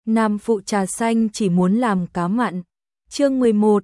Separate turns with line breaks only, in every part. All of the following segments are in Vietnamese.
Nam phụ trà xanh chỉ muốn làm cá mặn. Chương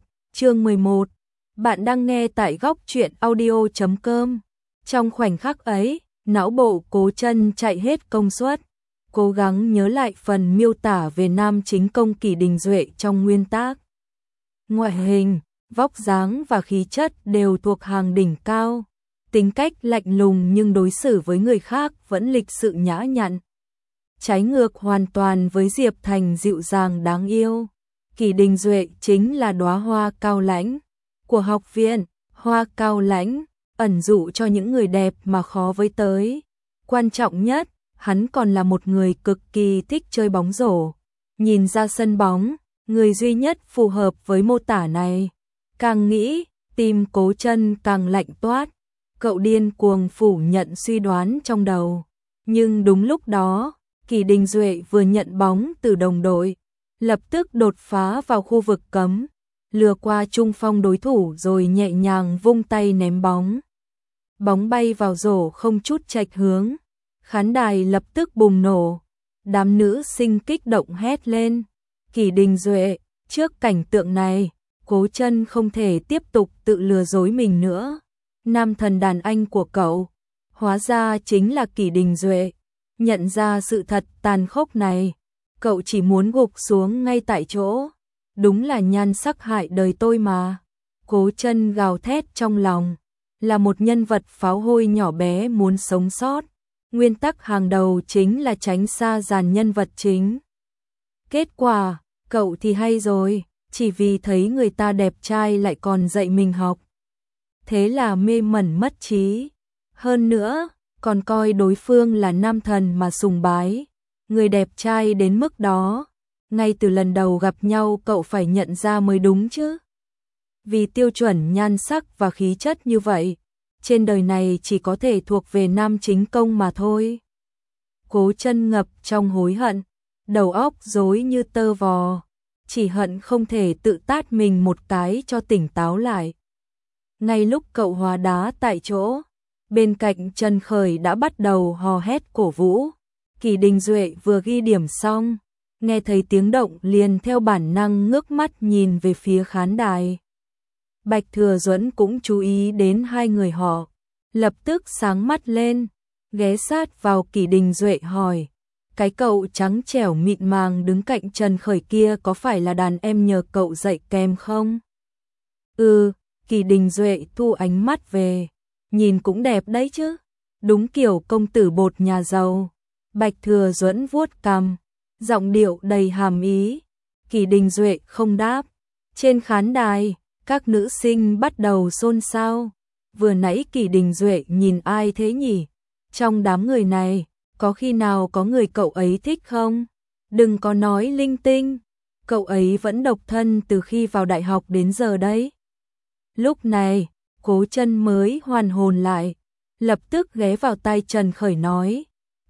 11. Bạn đang nghe tại góc truyện audio.com. Trong khoảnh khắc ấy, não bộ Cố Chân chạy hết công suất, cố gắng nhớ lại phần miêu tả về nam chính công Kỷ Đình Duệ trong nguyên tác. Ngoại hình, vóc dáng và khí chất đều thuộc hàng đỉnh cao, tính cách lạnh lùng nhưng đối xử với người khác vẫn lịch sự nhã nhặn. Trái ngược hoàn toàn với Diệp Thành dịu dàng đáng yêu. Kỷ Đình Duệ chính là đóa hoa cao lãnh của học viện, hoa cao lãnh, ẩn dụ cho những người đẹp mà khó với tới. Quan trọng nhất, hắn còn là một người cực kỳ thích chơi bóng rổ. Nhìn ra sân bóng, người duy nhất phù hợp với mô tả này. Càng nghĩ, tim Cố Chân càng lạnh toát. Cậu điên cuồng phủ nhận suy đoán trong đầu. Nhưng đúng lúc đó, Kỷ Đình Duệ vừa nhận bóng từ đồng đội, lập tức đột phá vào khu vực cấm, lừa qua trung phong đối thủ rồi nhẹ nhàng vung tay ném bóng. Bóng bay vào rổ không chút chệch hướng, khán đài lập tức bùng nổ, đám nữ sinh kích động hét lên. Kỷ Đình Duệ, trước cảnh tượng này, Cố Chân không thể tiếp tục tự lừa dối mình nữa. Nam thần đàn anh của cậu, hóa ra chính là Kỷ Đình Duệ. Nhận ra sự thật tàn khốc này, cậu chỉ muốn gục xuống ngay tại chỗ. Đúng là nhan sắc hại đời tôi mà. Cố Chân gào thét trong lòng, là một nhân vật pháo hôi nhỏ bé muốn sống sót. Nguyên tắc hàng đầu chính là tránh xa dàn nhân vật chính. Kết quả, cậu thì hay rồi, chỉ vì thấy người ta đẹp trai lại còn dạy mình học. Thế là mê mẩn mất trí. Hơn nữa, còn coi đối phương là nam thần mà sùng bái. Người đẹp trai đến mức đó, ngay từ lần đầu gặp nhau cậu phải nhận ra mới đúng chứ. Vì tiêu chuẩn nhan sắc và khí chất như vậy, trên đời này chỉ có thể thuộc về nam chính công mà thôi. Cố Chân ngập trong hối hận, đầu óc rối như tơ vò, chỉ hận không thể tự tát mình một cái cho tỉnh táo lại. Ngay lúc cậu hóa đá tại chỗ, bên cạnh Trần Khởi đã bắt đầu hò hét cổ vũ. Kỷ Đình Duệ vừa ghi điểm xong, nghe thấy tiếng động liền theo bản năng ngước mắt nhìn về phía khán đài. Bạch Thừa Duẫn cũng chú ý đến hai người họ, lập tức sáng mắt lên, ghé sát vào Kỷ Đình Duệ hỏi: cái cậu trắng trẻo mịn màng đứng cạnh Trần Khởi kia có phải là đàn em nhờ cậu dạy kèm không? Kỷ Đình Duệ thu ánh mắt về, nhìn cũng đẹp đấy chứ, đúng kiểu công tử bột nhà giàu. Bạch Thừa Duẫn vuốt cằm, giọng điệu đầy hàm ý. Kỷ Đình Duệ không đáp. Trên khán đài, các nữ sinh bắt đầu xôn xao. Vừa nãy Kỷ Đình Duệ nhìn ai thế nhỉ? Trong đám người này, có khi nào có người cậu ấy thích không? Đừng có nói linh tinh, cậu ấy vẫn độc thân từ khi vào đại học đến giờ đấy. Lúc này, Cố Chân mới hoàn hồn lại, lập tức ghé vào tai Trần Khởi nói: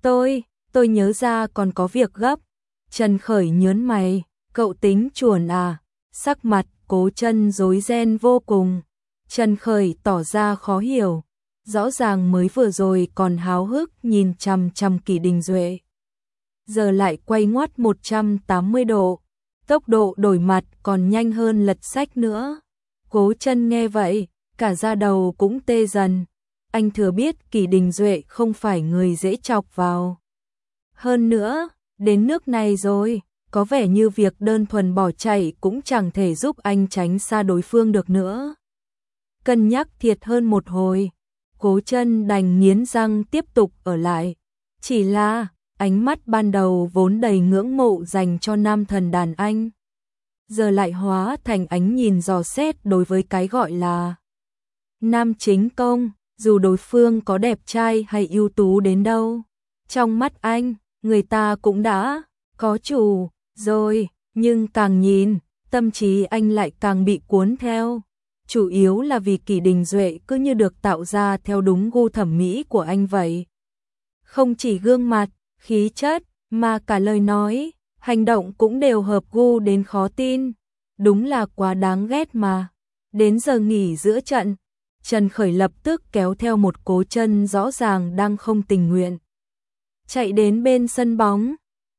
Tôi nhớ ra còn có việc gấp. Trần Khởi nhớn mày, cậu tính chuồn à? Sắc mặt Cố Chân rối ren vô cùng. Trần Khởi tỏ ra khó hiểu, rõ ràng mới vừa rồi còn háo hức nhìn chằm chằm Kỷ Đình Duệ, giờ lại quay ngoắt 180 độ, tốc độ đổi mặt còn nhanh hơn lật sách nữa. Cố Chân nghe vậy, cả da đầu cũng tê dần. Anh thừa biết Kỷ Đình Duệ không phải người dễ chọc vào. Hơn nữa, đến nước này rồi, có vẻ như việc đơn thuần bỏ chạy cũng chẳng thể giúp anh tránh xa đối phương được nữa. Cân nhắc thiệt hơn một hồi, Cố Chân đành nghiến răng tiếp tục ở lại. Chỉ là, ánh mắt ban đầu vốn đầy ngưỡng mộ dành cho nam thần đàn anh, giờ lại hóa thành ánh nhìn dò xét đối với cái gọi là nam chính công, dù đối phương có đẹp trai hay ưu tú đến đâu. Trong mắt anh, người ta cũng đã có chủ rồi, nhưng càng nhìn, tâm trí anh lại càng bị cuốn theo. Chủ yếu là vì Kỷ Đình Duệ cứ như được tạo ra theo đúng gu thẩm mỹ của anh vậy. Không chỉ gương mặt, khí chất, mà cả lời nói, hành động cũng đều hợp gu đến khó tin. Đúng là quá đáng ghét mà. Đến giờ nghỉ giữa trận, Trần Khởi lập tức kéo theo một Cố Chân rõ ràng đang không tình nguyện, chạy đến bên sân bóng.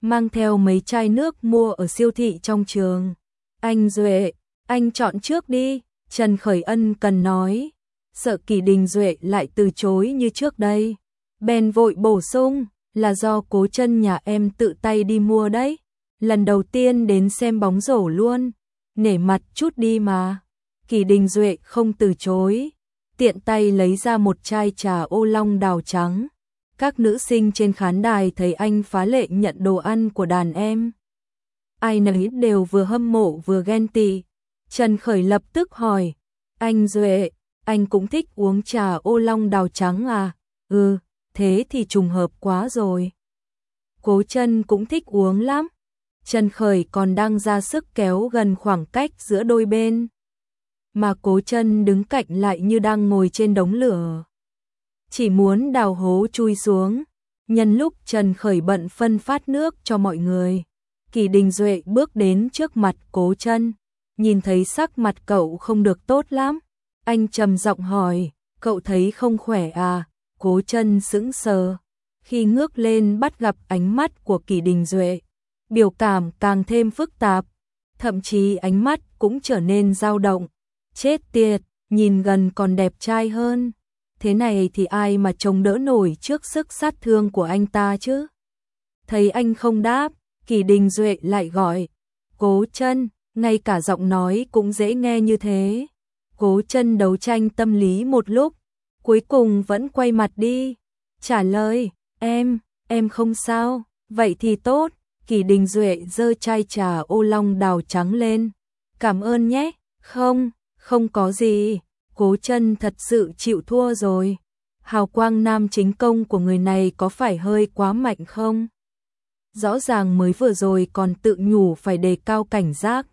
mang theo mấy chai nước mua ở siêu thị trong trường. Anh Duệ, anh chọn trước đi, Trần Khởi ân cần nói, sợ Kỷ Đình Duệ lại từ chối như trước đây. Bèn vội bổ sung, là do Cố Chân nhà em tự tay đi mua đấy. Lần đầu tiên đến xem bóng rổ luôn, nể mặt chút đi mà. Kỷ Đình Duệ không từ chối, tiện tay lấy ra một chai trà ô long đào trắng. Các nữ sinh trên khán đài thấy anh phá lệ nhận đồ ăn của đàn em. Ai nấy đều vừa hâm mộ vừa ghen tị. Trần Khởi lập tức hỏi, anh Duệ, anh cũng thích uống trà ô long đào trắng à? Ừ, thế thì trùng hợp quá rồi. Cố Chân cũng thích uống lắm. Trần Khởi còn đang ra sức kéo gần khoảng cách giữa đôi bên. Mà Cố Chân đứng cạnh lại như đang ngồi trên đống lửa. Chỉ muốn đào hố chui xuống. Nhân lúc Trần Khởi bận phân phát nước cho mọi người, Kỷ Đình Duệ bước đến trước mặt Cố Chân, nhìn thấy sắc mặt cậu không được tốt lắm. Anh trầm giọng hỏi, cậu thấy không khỏe à? Cố Chân sững sờ, khi ngước lên bắt gặp ánh mắt của Kỷ Đình Duệ, biểu cảm càng thêm phức tạp, thậm chí ánh mắt cũng trở nên dao động. Chết tiệt, nhìn gần còn đẹp trai hơn. Thế này thì ai mà chống đỡ nổi trước sức sát thương của anh ta chứ? Thấy anh không đáp, Kỷ Đình Duệ lại gọi, Cố Chân, ngay cả giọng nói cũng dễ nghe như thế. Cố Chân đấu tranh tâm lý một lúc, cuối cùng vẫn quay mặt đi, trả lời, em không sao, vậy thì tốt. Kỷ Đình Duệ giơ chai trà ô long đào trắng lên, cảm ơn nhé. Không có gì. Cố Chân thật sự chịu thua rồi. Hào quang nam chính công của người này có phải hơi quá mạnh không? Rõ ràng mới vừa rồi còn tự nhủ phải đề cao cảnh giác.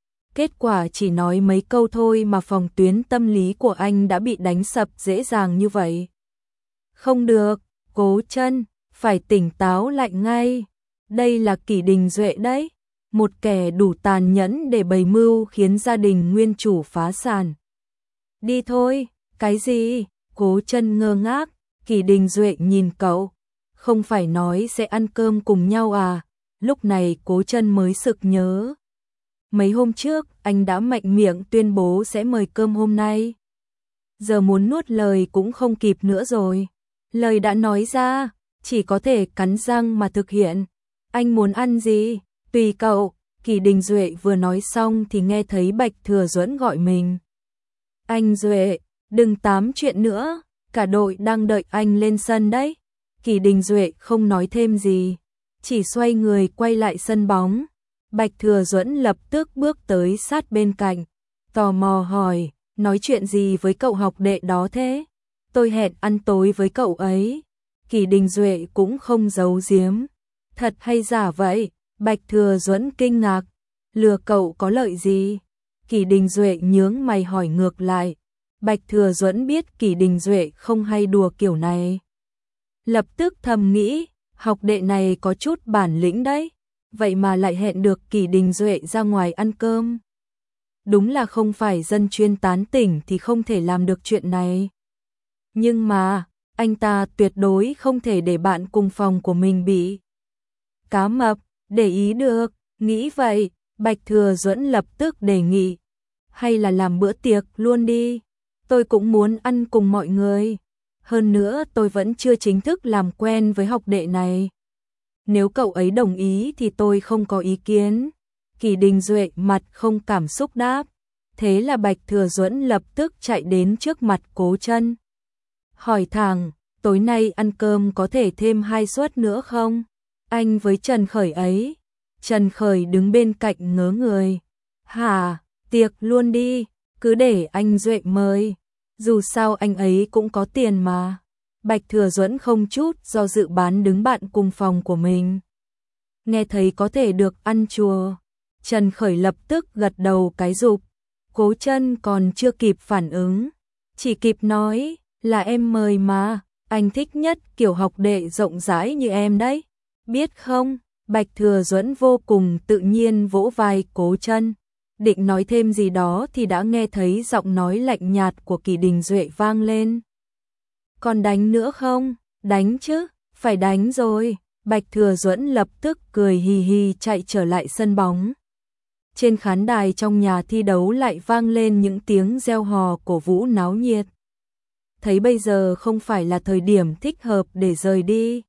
Kết quả chỉ nói mấy câu thôi mà phòng tuyến tâm lý của anh đã bị đánh sập dễ dàng như vậy. Không được, Cố Chân, phải tỉnh táo lại ngay. Đây là Kỷ Đình Duệ đấy, một kẻ đủ tàn nhẫn để bày mưu khiến gia đình nguyên chủ phá sản. Đi thôi, cái gì? Cố Chân ngơ ngác, Kỷ Đình Duệ nhìn cậu, không phải nói sẽ ăn cơm cùng nhau à? Lúc này Cố Chân mới sực nhớ. Mấy hôm trước, anh đã mạnh miệng tuyên bố sẽ mời cơm hôm nay. Giờ muốn nuốt lời cũng không kịp nữa rồi. Lời đã nói ra, chỉ có thể cắn răng mà thực hiện. Anh muốn ăn gì? Tùy cậu. Kỷ Đình Duệ vừa nói xong thì nghe thấy Bạch Thừa Duẫn gọi mình. Anh Duệ, đừng tám chuyện nữa, cả đội đang đợi anh lên sân đấy. Kỷ Đình Duệ không nói thêm gì, chỉ xoay người quay lại sân bóng. Bạch Thừa Duẫn lập tức bước tới sát bên cạnh, tò mò hỏi, nói chuyện gì với cậu học đệ đó thế? Tôi hẹn ăn tối với cậu ấy. Kỷ Đình Duệ cũng không giấu giếm. Thật hay giả vậy? Bạch Thừa Duẫn kinh ngạc, lừa cậu có lợi gì? Kỷ Đình Duệ nhướng mày hỏi ngược lại. Bạch Thừa Duẫn biết Kỷ Đình Duệ không hay đùa kiểu này, lập tức thầm nghĩ, học đệ này có chút bản lĩnh đấy, vậy mà lại hẹn được Kỷ Đình Duệ ra ngoài ăn cơm. Đúng là không phải dân chuyên tán tỉnh thì không thể làm được chuyện này. Nhưng mà, anh ta tuyệt đối không thể để bạn cùng phòng của mình bị cá mập để ý được. Nghĩ vậy, Bạch Thừa Duẫn lập tức đề nghị, hay là làm bữa tiệc luôn đi, tôi cũng muốn ăn cùng mọi người. Hơn nữa tôi vẫn chưa chính thức làm quen với học đệ này. Nếu cậu ấy đồng ý thì tôi không có ý kiến. Kỷ Đình Duệ mặt không cảm xúc đáp. Thế là Bạch Thừa Duẫn lập tức chạy đến trước mặt Cố Chân, hỏi thẳng, tối nay ăn cơm có thể thêm 2 suất nữa không? Anh với Trần Khởi ấy. Trần Khởi đứng bên cạnh ngớ người. Hả, tiệc luôn đi, cứ để anh Duệ mời. Dù sao anh ấy cũng có tiền mà. Bạch Thừa Duẫn không chút do dự bán đứng bạn cùng phòng của mình. Nghe thấy có thể được ăn chùa, Trần Khởi lập tức gật đầu cái rụp. Cố Chân còn chưa kịp phản ứng, chỉ kịp nói là em mời mà, anh thích nhất kiểu học đệ rộng rãi như em đấy. Biết không? Bạch Thừa Duẫn vô cùng tự nhiên vỗ vai Cố Chân, định nói thêm gì đó thì đã nghe thấy giọng nói lạnh nhạt của Kỷ Đình Duệ vang lên. Còn đánh nữa không? Đánh chứ, phải đánh rồi. Bạch Thừa Duẫn lập tức cười hì hì chạy trở lại sân bóng. Trên khán đài trong nhà thi đấu lại vang lên những tiếng reo hò cổ vũ náo nhiệt. Thấy bây giờ không phải là thời điểm thích hợp để rời đi,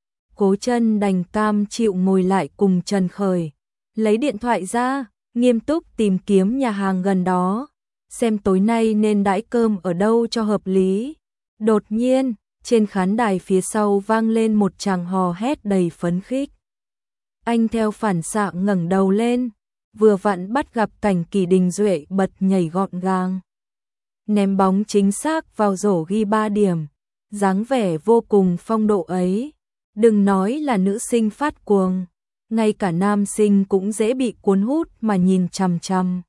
Cố Chân đành cam chịu ngồi lại cùng Trần Khởi, lấy điện thoại ra, nghiêm túc tìm kiếm nhà hàng gần đó, xem tối nay nên đãi cơm ở đâu cho hợp lý. Đột nhiên, trên khán đài phía sau vang lên một tràng hò hét đầy phấn khích. Anh theo phản xạ ngẩng đầu lên, vừa vặn bắt gặp cảnh Kỳ Đình Duệ bật nhảy gọn gàng, ném bóng chính xác vào rổ ghi 3 điểm, dáng vẻ vô cùng phong độ ấy, đừng nói là nữ sinh phát cuồng, ngay cả nam sinh cũng dễ bị cuốn hút mà nhìn chằm chằm.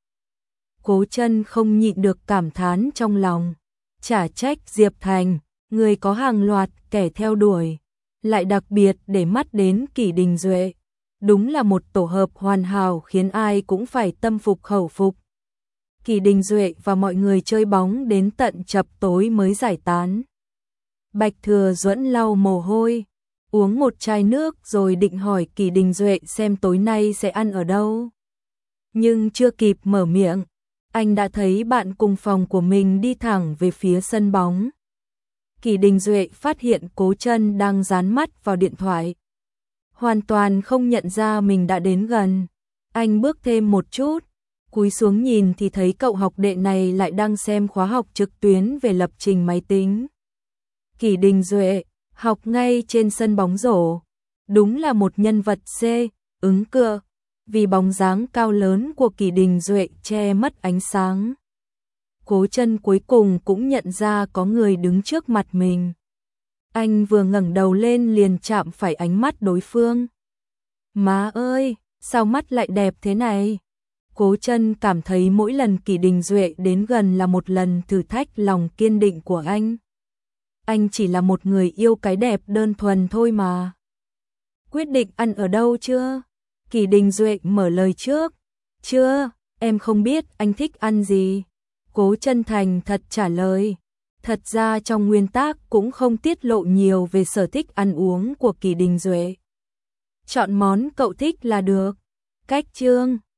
Cố Chân không nhịn được cảm thán trong lòng, chả trách Diệp Thành, người có hàng loạt kẻ theo đuổi, lại đặc biệt để mắt đến Kỳ Đình Duệ. Đúng là một tổ hợp hoàn hảo khiến ai cũng phải tâm phục khẩu phục. Kỳ Đình Duệ và mọi người chơi bóng đến tận chập tối mới giải tán. Bạch Thừa Duẫn lau mồ hôi, uống một chai nước rồi định hỏi Kỳ Đình Duệ xem tối nay sẽ ăn ở đâu. Nhưng chưa kịp mở miệng, anh đã thấy bạn cùng phòng của mình đi thẳng về phía sân bóng. Kỳ Đình Duệ phát hiện Cố Chân đang dán mắt vào điện thoại, hoàn toàn không nhận ra mình đã đến gần. Anh bước thêm một chút, cúi xuống nhìn thì thấy cậu học đệ này lại đang xem khóa học trực tuyến về lập trình máy tính. Kỳ Đình Duệ, học ngay trên sân bóng rổ, đúng là một nhân vật C, ứng cựa, vì bóng dáng cao lớn của Kỳ Đình Duệ che mất ánh sáng. Cố Chân cuối cùng cũng nhận ra có người đứng trước mặt mình. Anh vừa ngẩng đầu lên liền chạm phải ánh mắt đối phương. Má ơi, sao mắt lại đẹp thế này? Cố Chân cảm thấy mỗi lần Kỳ Đình Duệ đến gần là một lần thử thách lòng kiên định của anh. Anh chỉ là một người yêu cái đẹp đơn thuần thôi mà. Quyết định ăn ở đâu chưa? Kỳ Đình Duệ mở lời trước. Chưa, em không biết anh thích ăn gì. Cố Chân thành thật trả lời. Thật ra trong nguyên tắc cũng không tiết lộ nhiều về sở thích ăn uống của Kỳ Đình Duệ. Chọn món cậu thích là được. Cách chương